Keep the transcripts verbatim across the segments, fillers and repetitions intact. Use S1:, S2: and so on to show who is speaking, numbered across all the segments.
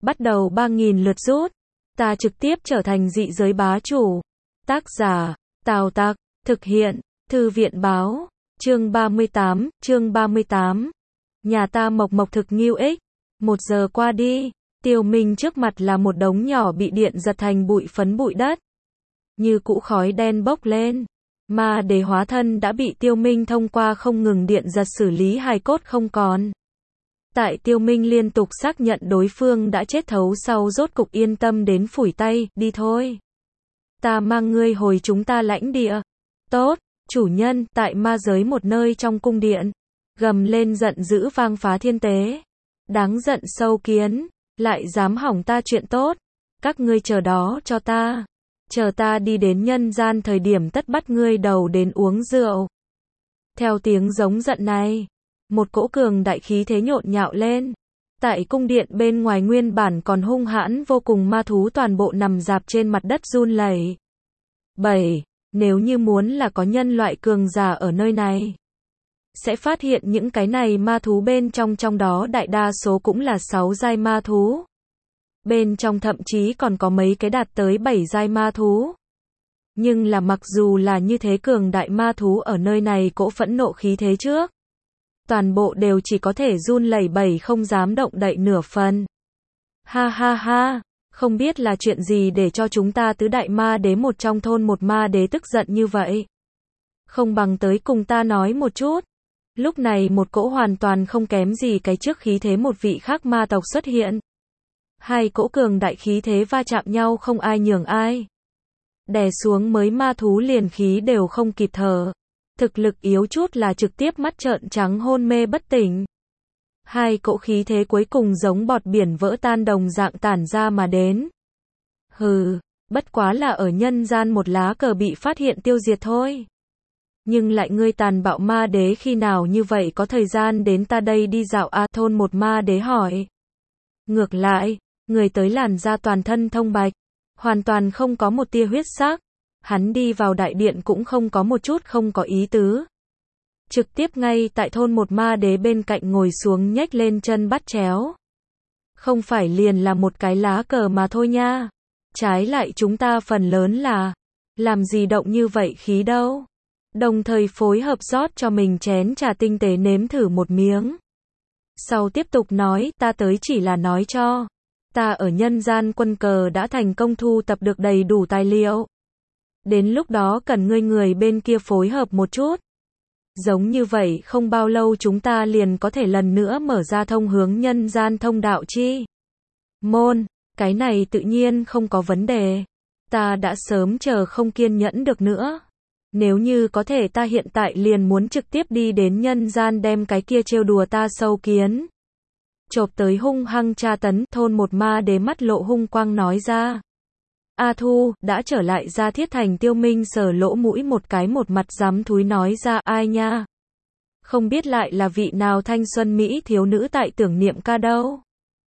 S1: bắt đầu ba nghìn lượt rút. Ta trực tiếp trở thành dị giới bá chủ. Tác giả, Tào Tặc, thực hiện, Thư viện Báo, chương ba mươi tám, chương ba mươi tám. Nhà ta mộc mộc thực nghiêu ích. Một giờ qua đi, Tiêu Minh trước mặt là một đống nhỏ bị điện giật thành bụi phấn bụi đất. Như cũ khói đen bốc lên. Ma đế hóa thân đã bị Tiêu Minh thông qua không ngừng điện giật xử lý hài cốt không còn. Tại Tiêu Minh liên tục xác nhận đối phương đã chết thấu sau rốt cục yên tâm đến phủi tay, đi thôi. Ta mang ngươi hồi chúng ta lãnh địa. Tốt, chủ nhân, tại ma giới một nơi trong cung điện. Gầm lên giận dữ vang phá thiên tế. Đáng giận sâu kiến, lại dám hỏng ta chuyện tốt. Các ngươi chờ đó cho ta. Chờ ta đi đến nhân gian thời điểm tất bắt ngươi đầu đến uống rượu. Theo tiếng giống giận này, một cỗ cường đại khí thế nhộn nhạo lên. Tại cung điện bên ngoài nguyên bản còn hung hãn vô cùng ma thú toàn bộ nằm rạp trên mặt đất run lẩy. bảy. Nếu như muốn là có nhân loại cường giả ở nơi này, sẽ phát hiện những cái này ma thú bên trong trong đó đại đa số cũng là sáu giai ma thú. Bên trong thậm chí còn có mấy cái đạt tới bảy giai ma thú. Nhưng là mặc dù là như thế cường đại ma thú ở nơi này cỗ phẫn nộ khí thế trước, toàn bộ đều chỉ có thể run lẩy bẩy không dám động đậy nửa phần. Ha ha ha, không biết là chuyện gì để cho chúng ta tứ đại ma đế một trong thôn một ma đế tức giận như vậy. Không bằng tới cùng ta nói một chút. Lúc này một cỗ hoàn toàn không kém gì cái trước khí thế một vị khác ma tộc xuất hiện. Hai cỗ cường đại khí thế va chạm nhau không ai nhường ai. Đè xuống mới ma thú liền khí đều không kịp thở. Thực lực yếu chút là trực tiếp mắt trợn trắng hôn mê bất tỉnh. Hai cỗ khí thế cuối cùng giống bọt biển vỡ tan đồng dạng tản ra mà đến. Hừ, bất quá là ở nhân gian một lá cờ bị phát hiện tiêu diệt thôi. Nhưng lại ngươi tàn bạo ma đế khi nào như vậy có thời gian đến ta đây đi dạo a thôn một ma đế hỏi. Ngược lại, người tới làn da toàn thân thông bạch, hoàn toàn không có một tia huyết sắc. Hắn đi vào đại điện cũng không có một chút không có ý tứ. Trực tiếp ngay tại thôn một ma đế bên cạnh ngồi xuống nhếch lên chân bắt chéo. Không phải liền là một cái lá cờ mà thôi nha. Trái lại chúng ta phần lớn là, làm gì động như vậy khí đâu. Đồng thời phối hợp rót cho mình chén trà tinh tế nếm thử một miếng. Sau tiếp tục nói, ta tới chỉ là nói cho. Ta ở nhân gian quân cờ đã thành công thu tập được đầy đủ tài liệu. Đến lúc đó cần ngươi người bên kia phối hợp một chút. Giống như vậy không bao lâu chúng ta liền có thể lần nữa mở ra thông hướng nhân gian thông đạo chi môn. Cái này tự nhiên không có vấn đề. Ta đã sớm chờ không kiên nhẫn được nữa. Nếu như có thể ta hiện tại liền muốn trực tiếp đi đến nhân gian đem cái kia trêu đùa ta sâu kiến. Chộp tới hung hăng tra tấn, thôn một ma đế mắt lộ hung quang nói ra. A Thu, đã trở lại ra thiết thành Tiêu Minh sờ lỗ mũi một cái một mặt dám thúi nói ra, ai nha. Không biết lại là vị nào thanh xuân Mỹ thiếu nữ tại tưởng niệm ca đâu.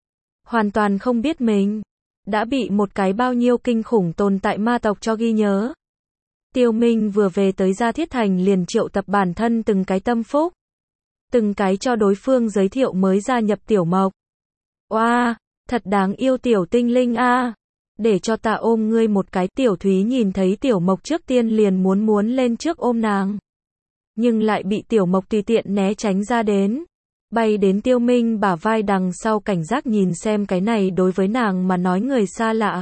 S1: Hoàn toàn không biết mình đã bị một cái bao nhiêu kinh khủng tồn tại ma tộc cho ghi nhớ. Tiêu Minh vừa về tới Gia Thiết Thành liền triệu tập bản thân từng cái tâm phúc. Từng cái cho đối phương giới thiệu mới gia nhập Tiểu Mộc. Oa, wow, thật đáng yêu tiểu tinh linh a. À. Để cho ta ôm ngươi một cái. Tiểu Thúy nhìn thấy Tiểu Mộc trước tiên liền muốn muốn lên trước ôm nàng. Nhưng lại bị Tiểu Mộc tùy tiện né tránh ra đến. Bay đến Tiêu Minh bả vai đằng sau cảnh giác nhìn xem cái này đối với nàng mà nói người xa lạ.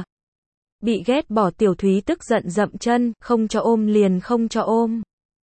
S1: Bị ghét bỏ Tiểu Thúy tức giận dậm chân, không cho ôm liền không cho ôm.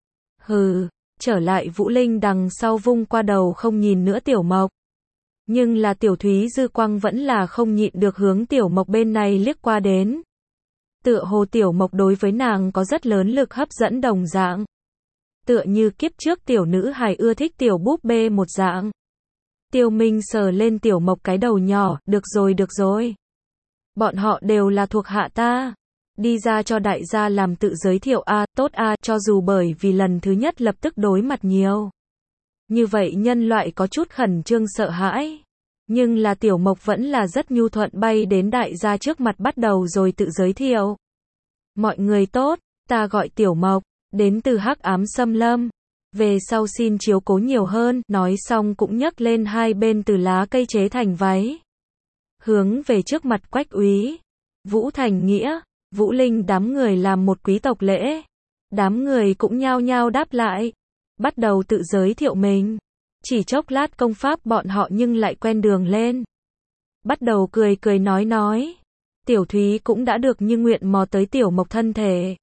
S1: Hừ, trở lại Vũ Linh đằng sau vung qua đầu không nhìn nữa Tiểu Mộc. Nhưng là Tiểu Thúy dư quang vẫn là không nhịn được hướng Tiểu Mộc bên này liếc qua đến. Tựa hồ Tiểu Mộc đối với nàng có rất lớn lực hấp dẫn đồng dạng. Tựa như kiếp trước tiểu nữ hài ưa thích tiểu búp bê một dạng. Tiêu Minh sờ lên Tiểu Mộc cái đầu nhỏ, được rồi được rồi. Bọn họ đều là thuộc hạ ta. Đi ra cho đại gia làm tự giới thiệu a, à, tốt a, à, cho dù bởi vì lần thứ nhất lập tức đối mặt nhiều. Như vậy nhân loại có chút khẩn trương sợ hãi. Nhưng là Tiểu Mộc vẫn là rất nhu thuận bay đến đại gia trước mặt bắt đầu rồi tự giới thiệu. Mọi người tốt, ta gọi Tiểu Mộc, đến từ Hắc Ám Xâm Lâm. Về sau xin chiếu cố nhiều hơn, nói xong cũng nhấc lên hai bên từ lá cây chế thành váy. hướng về trước mặt Quách úy. Vũ Thành Nghĩa, Vũ Linh đám người làm một quý tộc lễ. Đám người cũng nhao nhao đáp lại, bắt đầu tự giới thiệu mình. Chỉ chốc lát công pháp bọn họ nhưng lại quen đường lên. Bắt đầu cười cười nói nói. Tiểu Thúy cũng đã được như nguyện mò tới Tiểu Mộc thân thể.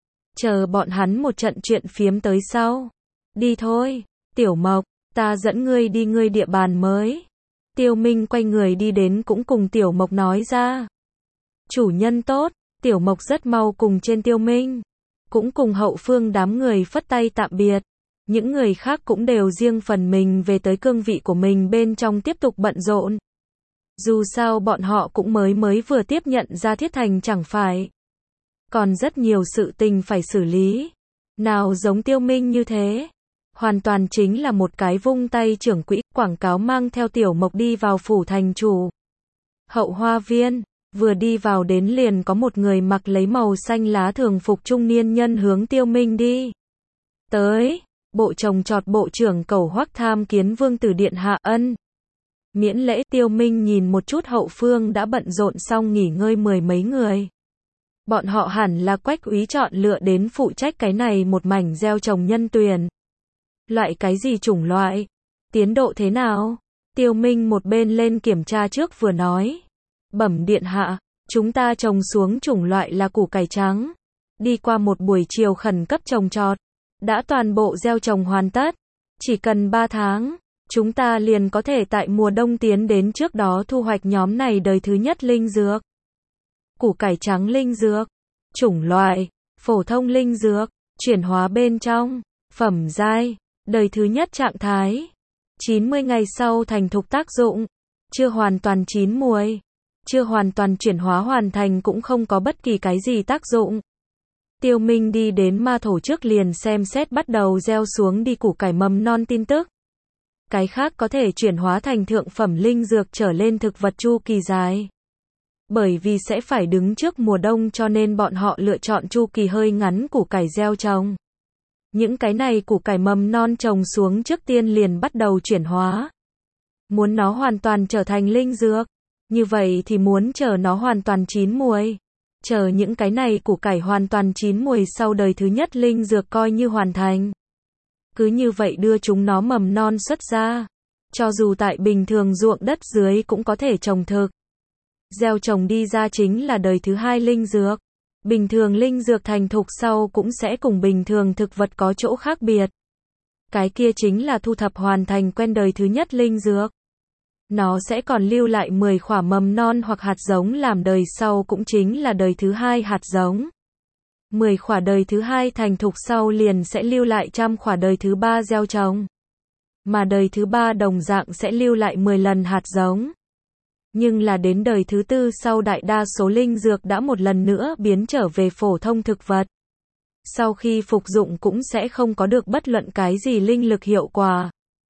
S1: Chờ bọn hắn một trận chuyện phiếm tới sau. Đi thôi, Tiểu Mộc, ta dẫn ngươi đi ngươi địa bàn mới. Tiêu Minh quay người đi đến cũng cùng Tiểu Mộc nói ra. Chủ nhân tốt, Tiểu Mộc rất mau cùng trên Tiêu Minh. Cũng cùng hậu phương đám người phất tay tạm biệt. Những người khác cũng đều riêng phần mình về tới cương vị của mình bên trong tiếp tục bận rộn. Dù sao bọn họ cũng mới mới vừa tiếp nhận ra Thiết Thành chẳng phải. Còn rất nhiều sự tình phải xử lý. Nào giống Tiêu Minh như thế. Hoàn toàn chính là một cái vung tay trưởng quỹ, quảng cáo mang theo Tiểu Mộc đi vào phủ thành chủ. Hậu hoa viên, vừa đi vào đến liền có một người mặc lấy màu xanh lá thường phục trung niên nhân hướng Tiêu Minh đi. Tới, bộ trồng trọt bộ trưởng Cẩu Hoắc tham kiến vương tử điện hạ ân. Miễn lễ. Tiêu Minh nhìn một chút hậu phương đã bận rộn xong nghỉ ngơi mười mấy người. Bọn họ hẳn là Quách úy chọn lựa đến phụ trách cái này một mảnh gieo trồng nhân tuyền. Loại cái gì chủng loại? Tiến độ thế nào? Tiêu Minh một bên lên kiểm tra trước vừa nói. Bẩm điện hạ, chúng ta trồng xuống chủng loại là củ cải trắng. Đi qua một buổi chiều khẩn cấp trồng trọt. Đã toàn bộ gieo trồng hoàn tất. Chỉ cần ba tháng, chúng ta liền có thể tại mùa đông tiến đến trước đó thu hoạch nhóm này đời thứ nhất linh dược. Củ cải trắng linh dược. Chủng loại, phổ thông linh dược. Chuyển hóa bên trong, phẩm giai, đời thứ nhất trạng thái. chín mươi ngày sau thành thục tác dụng. Chưa hoàn toàn chín muồi. Chưa hoàn toàn chuyển hóa hoàn thành cũng không có bất kỳ cái gì tác dụng. Tiêu Minh đi đến ma thổ trước liền xem xét bắt đầu gieo xuống đi củ cải mầm non tin tức. Cái khác có thể chuyển hóa thành thượng phẩm linh dược trở lên thực vật chu kỳ dài. Bởi vì sẽ phải đứng trước mùa đông cho nên bọn họ lựa chọn chu kỳ hơi ngắn củ cải gieo trồng. Những cái này củ cải mầm non trồng xuống trước tiên liền bắt đầu chuyển hóa. Muốn nó hoàn toàn trở thành linh dược, như vậy thì muốn chờ nó hoàn toàn chín muồi. Chờ những cái này củ cải hoàn toàn chín muồi sau đời thứ nhất linh dược coi như hoàn thành. Cứ như vậy đưa chúng nó mầm non xuất ra. Cho dù tại bình thường ruộng đất dưới cũng có thể trồng thực. Gieo trồng đi ra chính là đời thứ hai linh dược. Bình thường linh dược thành thục sau cũng sẽ cùng bình thường thực vật có chỗ khác biệt. Cái kia chính là thu thập hoàn thành quen đời thứ nhất linh dược. Nó sẽ còn lưu lại mười khỏa mầm non hoặc hạt giống làm đời sau cũng chính là đời thứ hai hạt giống. mười khỏa đời thứ hai thành thục sau liền sẽ lưu lại trăm khỏa đời thứ ba gieo trồng. Mà đời thứ ba đồng dạng sẽ lưu lại mười lần hạt giống. Nhưng là đến đời thứ tư sau đại đa số linh dược đã một lần nữa biến trở về phổ thông thực vật. Sau khi phục dụng cũng sẽ không có được bất luận cái gì linh lực hiệu quả.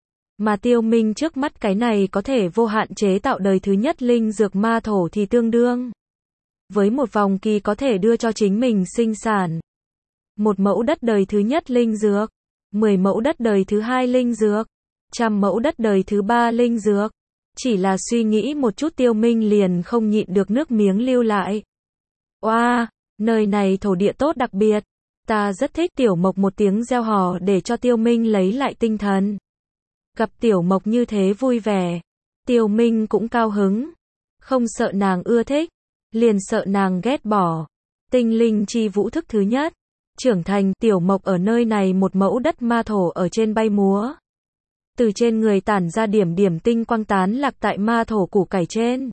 S1: Mà Tiêu Minh trước mắt cái này có thể vô hạn chế tạo đời thứ nhất linh dược ma thổ thì tương đương. Với một vòng kỳ có thể đưa cho chính mình sinh sản. Một mẫu đất đời thứ nhất linh dược. Mười mẫu đất đời thứ hai linh dược. Trăm mẫu đất đời thứ ba linh dược. Chỉ là suy nghĩ một chút Tiêu Minh liền không nhịn được nước miếng lưu lại. Oa, wow, nơi này thổ địa tốt đặc biệt. Ta rất thích. Tiểu Mộc một tiếng reo hò để cho Tiêu Minh lấy lại tinh thần. Gặp Tiểu Mộc như thế vui vẻ. Tiêu Minh cũng cao hứng. Không sợ nàng ưa thích. Liền sợ nàng ghét bỏ. Tinh linh chi vũ thức thứ nhất. Trưởng thành. Tiểu Mộc ở nơi này một mẫu đất ma thổ ở trên bay múa. Từ trên người tản ra điểm điểm tinh quang tán lạc tại ma thổ củ cải trên.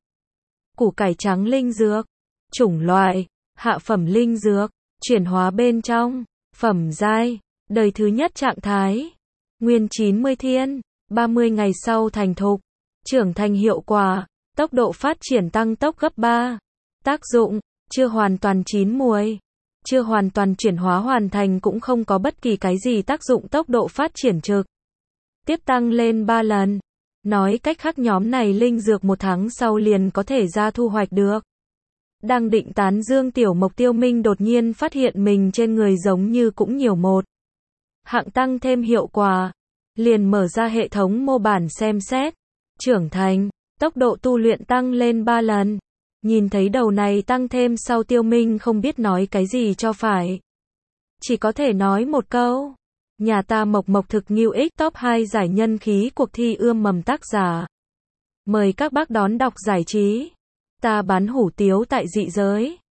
S1: Củ cải trắng linh dược. Chủng loại. Hạ phẩm linh dược. Chuyển hóa bên trong. Phẩm giai. Đời thứ nhất trạng thái. Nguyên chín mươi thiên. ba mươi ngày sau thành thục. Trưởng thành hiệu quả. Tốc độ phát triển tăng tốc gấp ba. Tác dụng. Chưa hoàn toàn chín muồi. Chưa hoàn toàn chuyển hóa hoàn thành cũng không có bất kỳ cái gì tác dụng tốc độ phát triển trực. Tiếp tăng lên ba lần. Nói cách khác nhóm này linh dược một tháng sau liền có thể ra thu hoạch được. Đang định tán dương Tiểu Mộc Tiêu Minh đột nhiên phát hiện mình trên người giống như cũng nhiều một hạng tăng thêm hiệu quả. Liền mở ra hệ thống mô bản xem xét. Trưởng thành. Tốc độ tu luyện tăng lên ba lần. Nhìn thấy đầu này tăng thêm sau Tiêu Minh không biết nói cái gì cho phải. Chỉ có thể nói một câu. Nhà ta mộc mộc thực nghiêu ích top hai giải nhân khí cuộc thi ươm mầm tác giả. Mời các bác đón đọc giải trí. Ta bán hủ tiếu tại dị giới.